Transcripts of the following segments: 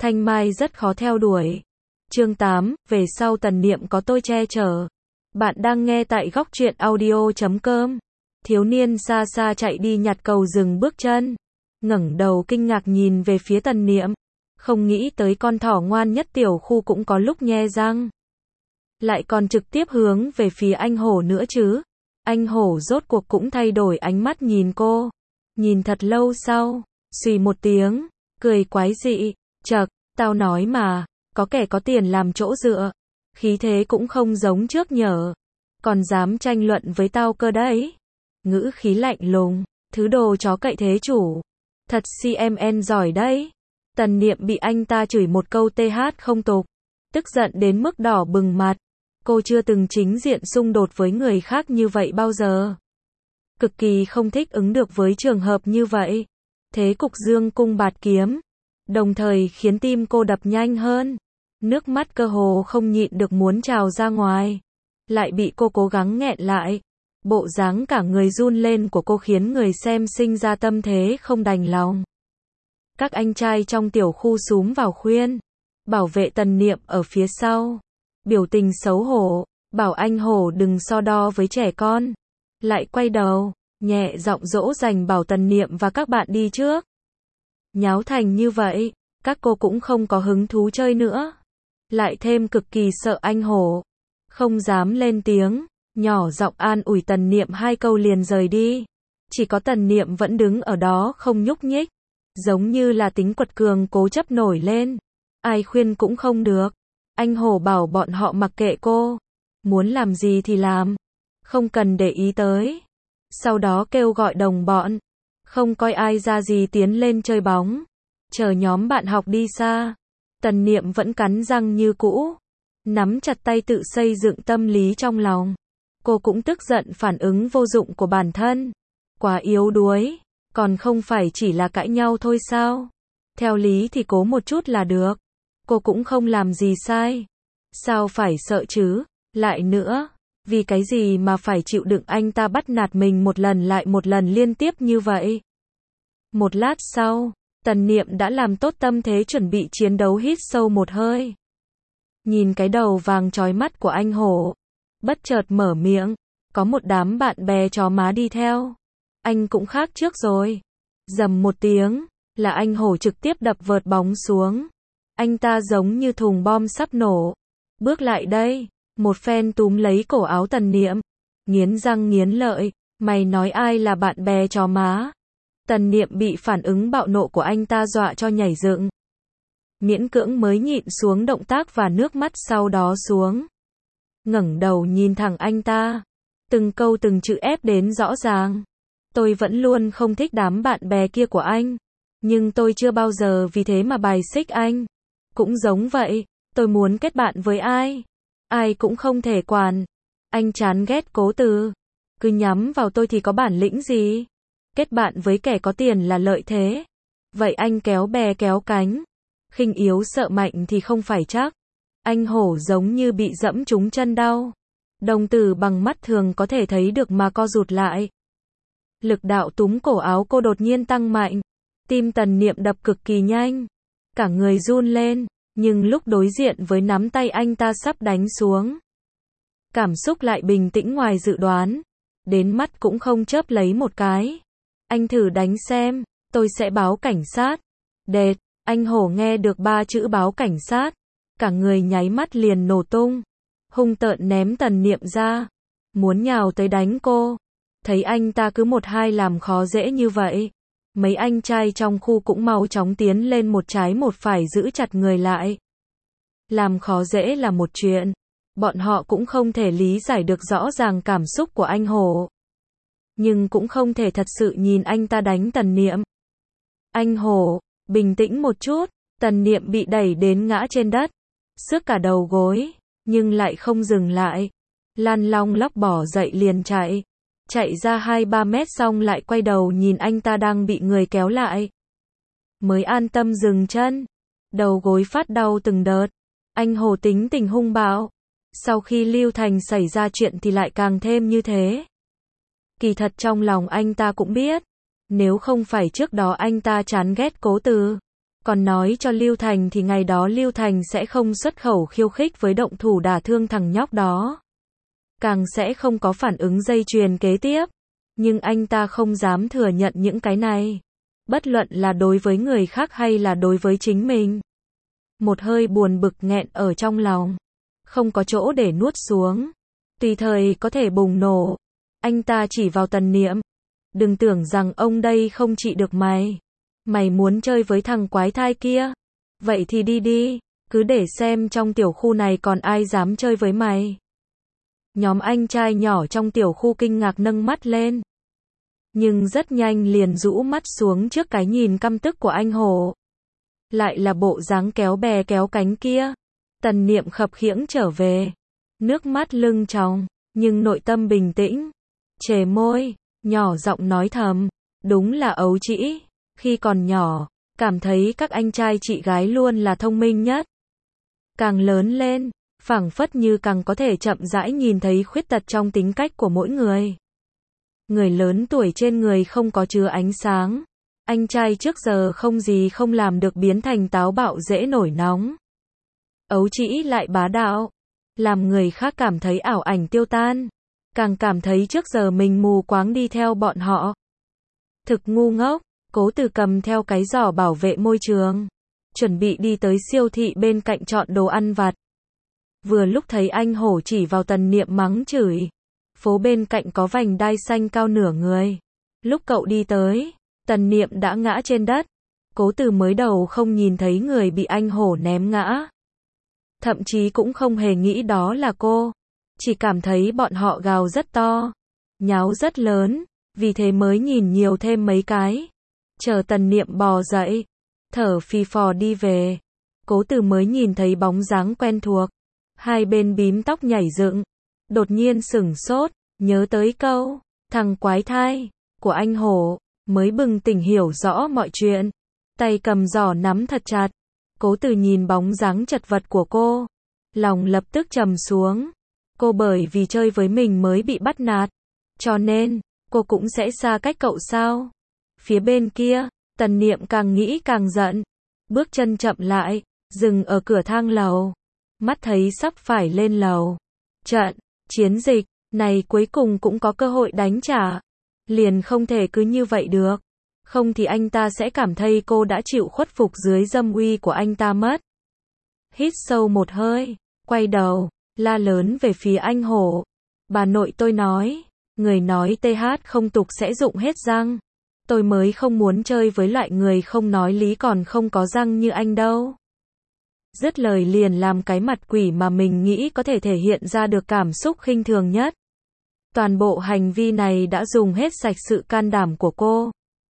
Thanh Mai rất khó theo đuổi. Chương 8, về sau Tần Niệm có tôi che chở. Bạn đang nghe tại góc truyện audio.com. Thiếu niên xa xa chạy đi nhặt cầu dừng bước chân. Ngẩng đầu kinh ngạc nhìn về phía Tần Niệm. Không nghĩ tới con thỏ ngoan nhất tiểu khu cũng có lúc nhe răng. Lại còn trực tiếp hướng về phía anh hổ nữa chứ. Anh hổ rốt cuộc cũng thay đổi ánh mắt nhìn cô. Nhìn thật lâu sau, xùy một tiếng, cười quái dị. Chậc, tao nói mà, có kẻ có tiền làm chỗ dựa. Khí thế cũng không giống trước nhở. Còn dám tranh luận với tao cơ đấy. Ngữ khí lạnh lùng, thứ đồ chó cậy thế chủ. Thật CMN giỏi đấy. Tần Niệm bị anh ta chửi một câu TH không tục. Tức giận đến mức đỏ bừng mặt. Cô chưa từng chính diện xung đột với người khác như vậy bao giờ. Cực kỳ không thích ứng được với trường hợp như vậy. Thế cục dương cung bạt kiếm. Đồng thời khiến tim cô đập nhanh hơn. Nước mắt cơ hồ không nhịn được muốn trào ra ngoài. Lại bị cô cố gắng nghẹn lại. Bộ dáng cả người run lên của cô khiến người xem sinh ra tâm thế không đành lòng. Các anh trai trong tiểu khu xúm vào khuyên. Bảo vệ Tần Niệm ở phía sau. Biểu tình xấu hổ. Bảo anh hổ đừng so đo với trẻ con. Lại quay đầu. Nhẹ giọng dỗ dành bảo Tần Niệm và các bạn đi trước. Nháo thành như vậy. Các cô cũng không có hứng thú chơi nữa. Lại thêm cực kỳ sợ anh hổ. Không dám lên tiếng. Nhỏ giọng an ủi Tần Niệm hai câu liền rời đi. Chỉ có Tần Niệm vẫn đứng ở đó không nhúc nhích. Giống như là tính quật cường cố chấp nổi lên. Ai khuyên cũng không được. Anh hổ bảo bọn họ mặc kệ cô. Muốn làm gì thì làm. Không cần để ý tới. Sau đó kêu gọi đồng bọn. Không coi ai ra gì tiến lên chơi bóng. Chờ nhóm bạn học đi xa. Tần Niệm vẫn cắn răng như cũ. Nắm chặt tay tự xây dựng tâm lý trong lòng. Cô cũng tức giận phản ứng vô dụng của bản thân. Quá yếu đuối. Còn không phải chỉ là cãi nhau thôi sao? Theo lý thì cố một chút là được. Cô cũng không làm gì sai. Sao phải sợ chứ? Lại nữa. Vì cái gì mà phải chịu đựng anh ta bắt nạt mình một lần lại một lần liên tiếp như vậy? Một lát sau, Tần Niệm đã làm tốt tâm thế chuẩn bị chiến đấu, hít sâu một hơi. Nhìn cái đầu vàng chói mắt của anh hổ. Bất chợt mở miệng. Có một đám bạn bè chó má đi theo. Anh cũng khác trước rồi. Rầm một tiếng. Là anh hổ trực tiếp đập vợt bóng xuống. Anh ta giống như thùng bom sắp nổ. Bước lại đây. Một phen túm lấy cổ áo Tần Niệm. Nghiến răng nghiến lợi. Mày nói ai là bạn bè chó má? Tần Niệm bị phản ứng bạo nộ của anh ta dọa cho nhảy dựng. Miễn cưỡng mới nhịn xuống động tác và nước mắt sau đó xuống. Ngẩng đầu nhìn thẳng anh ta. Từng câu từng chữ ép đến rõ ràng. Tôi vẫn luôn không thích đám bạn bè kia của anh. Nhưng tôi chưa bao giờ vì thế mà bài xích anh. Cũng giống vậy. Tôi muốn kết bạn với ai. Ai cũng không thể quản. Anh chán ghét Cố Từ. Cứ nhắm vào tôi thì có bản lĩnh gì. Kết bạn với kẻ có tiền là lợi thế. Vậy anh kéo bè kéo cánh. Khinh yếu sợ mạnh thì không phải chắc. Anh hổ giống như bị dẫm trúng chân đau. Đồng tử bằng mắt thường có thể thấy được mà co rụt lại. Lực đạo túm cổ áo cô đột nhiên tăng mạnh. Tim Tần Niệm đập cực kỳ nhanh. Cả người run lên. Nhưng lúc đối diện với nắm tay anh ta sắp đánh xuống. Cảm xúc lại bình tĩnh ngoài dự đoán. Đến mắt cũng không chớp lấy một cái. Anh thử đánh xem. Tôi sẽ báo cảnh sát. Đệt. Anh hổ nghe được 3 chữ báo cảnh sát. Cả người nháy mắt liền nổ tung. Hung tợn ném Tần Niệm ra. Muốn nhào tới đánh cô. Thấy anh ta cứ một hai làm khó dễ như vậy. Mấy anh trai trong khu cũng mau chóng tiến lên một trái một phải giữ chặt người lại. Làm khó dễ là một chuyện. Bọn họ cũng không thể lý giải được rõ ràng cảm xúc của anh hổ. Nhưng cũng không thể thật sự nhìn anh ta đánh Tần Niệm. Anh hổ, bình tĩnh một chút. Tần Niệm bị đẩy đến ngã trên đất. Xước cả đầu gối. Nhưng lại không dừng lại. Lăn long lóc bỏ dậy liền chạy. Chạy ra 2-3 mét xong lại quay đầu nhìn anh ta đang bị người kéo lại. Mới an tâm dừng chân. Đầu gối phát đau từng đợt. Anh hổ tính tình hung bạo. Sau khi Lưu Thành xảy ra chuyện thì lại càng thêm như thế. Kỳ thật trong lòng anh ta cũng biết. Nếu không phải trước đó anh ta chán ghét Cố Từ. Còn nói cho Lưu Thành thì ngày đó Lưu Thành sẽ không xuất khẩu khiêu khích với động thủ đả thương thằng nhóc đó. Càng sẽ không có phản ứng dây chuyền kế tiếp. Nhưng anh ta không dám thừa nhận những cái này. Bất luận là đối với người khác hay là đối với chính mình. Một hơi buồn bực nghẹn ở trong lòng. Không có chỗ để nuốt xuống. Tùy thời có thể bùng nổ. Anh ta chỉ vào Tần Niệm. Đừng tưởng rằng ông đây không trị được mày. Mày muốn chơi với thằng quái thai kia? Vậy thì đi đi. Cứ để xem trong tiểu khu này còn ai dám chơi với mày. Nhóm anh trai nhỏ trong tiểu khu kinh ngạc nâng mắt lên. Nhưng rất nhanh liền rũ mắt xuống trước cái nhìn căm tức của anh Hổ. Lại là bộ dáng kéo bè kéo cánh kia. Tần Niệm khập khiễng trở về. Nước mắt lưng tròng, nhưng nội tâm bình tĩnh. Chề môi, nhỏ giọng nói thầm. Đúng là ấu trĩ. Khi còn nhỏ, cảm thấy các anh trai chị gái luôn là thông minh nhất. Càng lớn lên, phảng phất như càng có thể chậm rãi nhìn thấy khuyết tật trong tính cách của mỗi người. Người lớn tuổi trên người không có chứa ánh sáng. Anh trai trước giờ không gì không làm được biến thành táo bạo dễ nổi nóng. Ấu trĩ lại bá đạo. Làm người khác cảm thấy ảo ảnh tiêu tan. Càng cảm thấy trước giờ mình mù quáng đi theo bọn họ. Thực ngu ngốc. Cố Từ cầm theo cái giỏ bảo vệ môi trường. Chuẩn bị đi tới siêu thị bên cạnh chọn đồ ăn vặt. Vừa lúc thấy anh Hổ chỉ vào Tần Niệm mắng chửi. Phố bên cạnh có vành đai xanh cao nửa người. Lúc cậu đi tới, Tần Niệm đã ngã trên đất. Cố Từ mới đầu không nhìn thấy người bị anh Hổ ném ngã. Thậm chí cũng không hề nghĩ đó là cô. Chỉ cảm thấy bọn họ gào rất to. Nháo rất lớn. Vì thế mới nhìn nhiều thêm mấy cái. Chờ Tần Niệm bò dậy. Thở phì phò đi về. Cố Từ mới nhìn thấy bóng dáng quen thuộc. Hai bên bím tóc nhảy dựng. Đột nhiên sửng sốt. Nhớ tới câu. Thằng quái thai. Của anh Hổ. Mới bừng tỉnh hiểu rõ mọi chuyện. Tay cầm giỏ nắm thật chặt. Cố Từ nhìn bóng dáng chật vật của cô. Lòng lập tức trầm xuống. Cô bởi vì chơi với mình mới bị bắt nạt. Cho nên, cô cũng sẽ xa cách cậu sao? Phía bên kia, Tần Niệm càng nghĩ càng giận. Bước chân chậm lại, dừng ở cửa thang lầu. Mắt thấy sắp phải lên lầu. Trận, chiến dịch, này cuối cùng cũng có cơ hội đánh trả. Liền không thể cứ như vậy được. Không thì anh ta sẽ cảm thấy cô đã chịu khuất phục dưới dâm uy của anh ta mất. Hít sâu một hơi, quay đầu, la lớn về phía anh Hổ. Bà nội tôi nói, người nói TH không tục sẽ rụng hết răng. Tôi mới không muốn chơi với loại người không nói lý còn không có răng như anh đâu. Dứt lời liền làm cái mặt quỷ mà mình nghĩ có thể thể hiện ra được cảm xúc khinh thường nhất. Toàn bộ hành vi này đã dùng hết sạch sự can đảm của cô.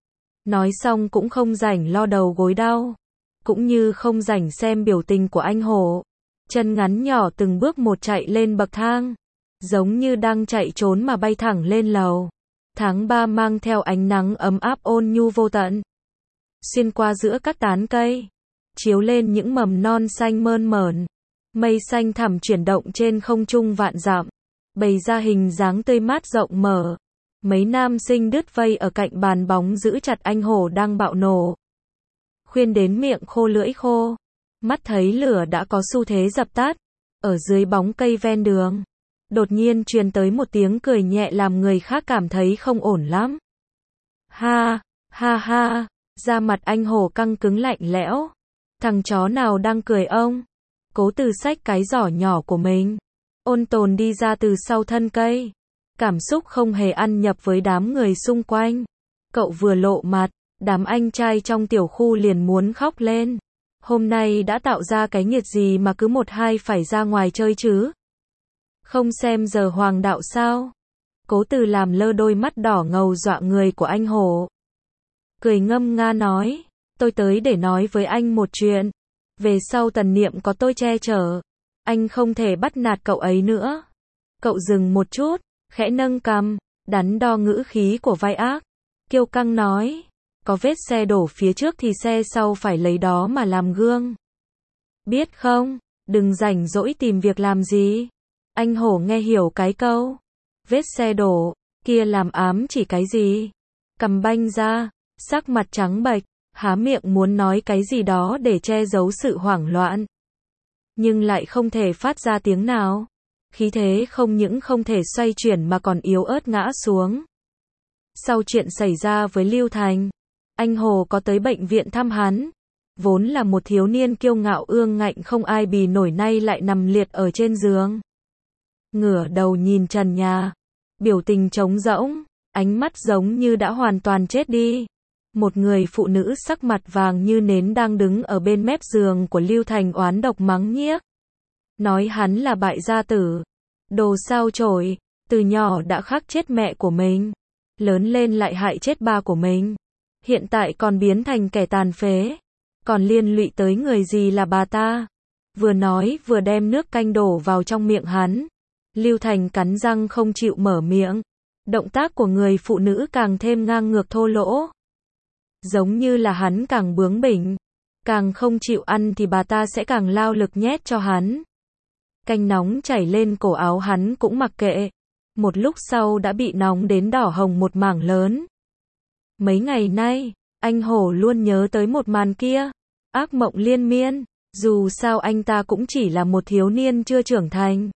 Nói xong cũng không rảnh lo đầu gối đau. Cũng như không rảnh xem biểu tình của anh Hổ. Chân ngắn nhỏ từng bước một chạy lên bậc thang. Giống như đang chạy trốn mà bay thẳng lên lầu. Tháng 3 mang theo ánh nắng ấm áp ôn nhu vô tận. Xuyên qua giữa các tán cây. Chiếu lên những mầm non xanh mơn mởn. Mây xanh thẳm chuyển động trên không trung vạn dặm. Bày ra hình dáng tươi mát rộng mở. Mấy nam sinh đứt vây ở cạnh bàn bóng giữ chặt anh Hổ đang bạo nổ. Khuyên đến miệng khô lưỡi khô. Mắt thấy lửa đã có xu thế dập tắt. Ở dưới bóng cây ven đường. Đột nhiên truyền tới một tiếng cười nhẹ làm người khác cảm thấy không ổn lắm. Ha, ha ha, da mặt anh Hổ căng cứng lạnh lẽo. Thằng chó nào đang cười ông? Cố Từ xách cái giỏ nhỏ của mình. Ôn tồn đi ra từ sau thân cây. Cảm xúc không hề ăn nhập với đám người xung quanh. Cậu vừa lộ mặt, đám anh trai trong tiểu khu liền muốn khóc lên. Hôm nay đã tạo ra cái nghiệt gì mà cứ một hai phải ra ngoài chơi chứ? Không xem giờ hoàng đạo sao? Cố Từ làm lơ đôi mắt đỏ ngầu dọa người của anh Hổ. Cười ngâm nga nói, tôi tới để nói với anh một chuyện. Về sau Tần Niệm có tôi che chở. Anh không thể bắt nạt cậu ấy nữa. Cậu dừng một chút, khẽ nâng cằm, đắn đo ngữ khí của vai ác. Kiêu căng nói, có vết xe đổ phía trước thì xe sau phải lấy đó mà làm gương. Biết không, đừng rảnh rỗi tìm việc làm gì. Anh Hổ nghe hiểu cái câu. Vết xe đổ, kia làm ám chỉ cái gì? Cầm banh ra, sắc mặt trắng bệch, há miệng muốn nói cái gì đó để che giấu sự hoảng loạn. Nhưng lại không thể phát ra tiếng nào. Khí thế không những không thể xoay chuyển mà còn yếu ớt ngã xuống. Sau chuyện xảy ra với Lưu Thành, anh Hồ có tới bệnh viện thăm hắn. Vốn là một thiếu niên kiêu ngạo ương ngạnh không ai bì nổi, nay lại nằm liệt ở trên giường. Ngửa đầu nhìn trần nhà, biểu tình trống rỗng, ánh mắt giống như đã hoàn toàn chết đi. Một người phụ nữ sắc mặt vàng như nến đang đứng ở bên mép giường của Lưu Thành oán độc mắng nhiếc. Nói hắn là bại gia tử, đồ sao chổi, từ nhỏ đã khắc chết mẹ của mình, lớn lên lại hại chết ba của mình, hiện tại còn biến thành kẻ tàn phế, còn liên lụy tới người gì là bà ta. Vừa nói vừa đem nước canh đổ vào trong miệng hắn. Lưu Thành cắn răng không chịu mở miệng. Động tác của người phụ nữ càng thêm ngang ngược thô lỗ. Giống như là hắn càng bướng bỉnh, càng không chịu ăn thì bà ta sẽ càng lao lực nhét cho hắn. Canh nóng chảy lên cổ áo hắn cũng mặc kệ. Một lúc sau đã bị nóng đến đỏ hồng một mảng lớn. Mấy ngày nay, anh Hổ luôn nhớ tới một màn kia. Ác mộng liên miên. Dù sao anh ta cũng chỉ là một thiếu niên chưa trưởng thành.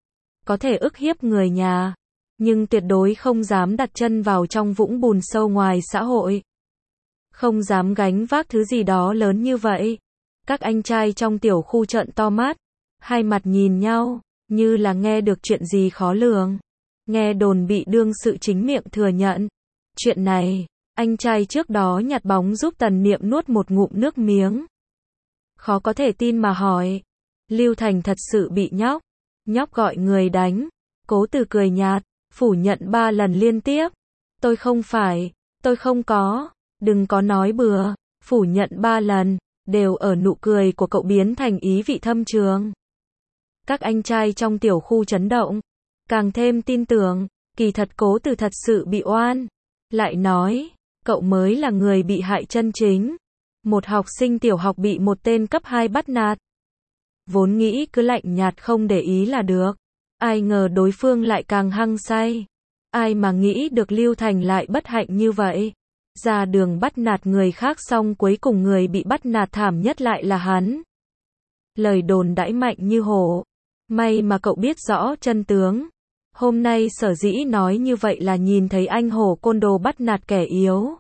Có thể ức hiếp người nhà, nhưng tuyệt đối không dám đặt chân vào trong vũng bùn sâu ngoài xã hội. Không dám gánh vác thứ gì đó lớn như vậy. Các anh trai trong tiểu khu trợn to mắt, hai mặt nhìn nhau, như là nghe được chuyện gì khó lường. Nghe đồn bị đương sự chính miệng thừa nhận. Chuyện này, anh trai trước đó nhặt bóng giúp Tần Niệm nuốt một ngụm nước miếng. Khó có thể tin mà hỏi. Lưu Thành thật sự bị nhóc. Nhóc gọi người đánh. Cố Từ cười nhạt, phủ nhận 3 lần liên tiếp. Tôi không phải, tôi không có, đừng có nói bừa. Phủ nhận 3 lần, đều ở nụ cười của cậu biến thành ý vị thâm trường. Các anh trai trong tiểu khu chấn động, càng thêm tin tưởng, kỳ thật Cố Từ thật sự bị oan. Lại nói, cậu mới là người bị hại chân chính. Một học sinh tiểu học bị một tên cấp 2 bắt nạt. Vốn nghĩ cứ lạnh nhạt không để ý là được. Ai ngờ đối phương lại càng hăng say. Ai mà nghĩ được Lưu Thành lại bất hạnh như vậy. Ra đường bắt nạt người khác xong cuối cùng người bị bắt nạt thảm nhất lại là hắn. Lời đồn đãi mạnh như hổ. May mà cậu biết rõ chân tướng. Hôm nay sở dĩ nói như vậy là nhìn thấy anh hổ côn đồ bắt nạt kẻ yếu.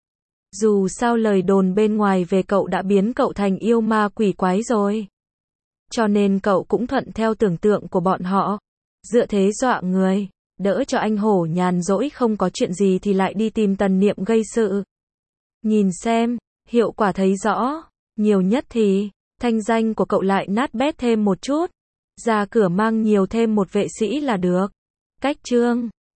Dù sao lời đồn bên ngoài về cậu đã biến cậu thành yêu ma quỷ quái rồi. Cho nên cậu cũng thuận theo tưởng tượng của bọn họ. Dựa thế dọa người, đỡ cho anh hổ nhàn rỗi không có chuyện gì thì lại đi tìm Tần Niệm gây sự. Nhìn xem, hiệu quả thấy rõ. Nhiều nhất thì, thanh danh của cậu lại nát bét thêm một chút. Ra cửa mang nhiều thêm một vệ sĩ là được. Cách chương